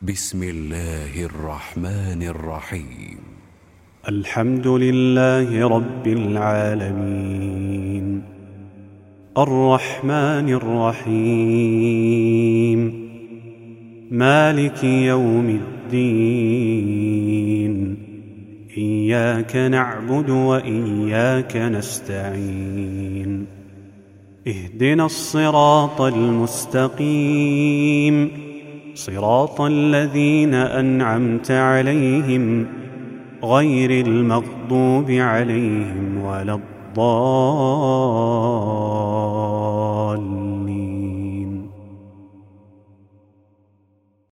بسم الله الرحمن الرحيم. الحمد لله رب العالمين الرحمن الرحيم مالك يوم الدين إياك نعبد وإياك نستعين اهدنا الصراط المستقيم صراط الذين أنعمت عليهم غير المغضوب عليهم ولا الضالين.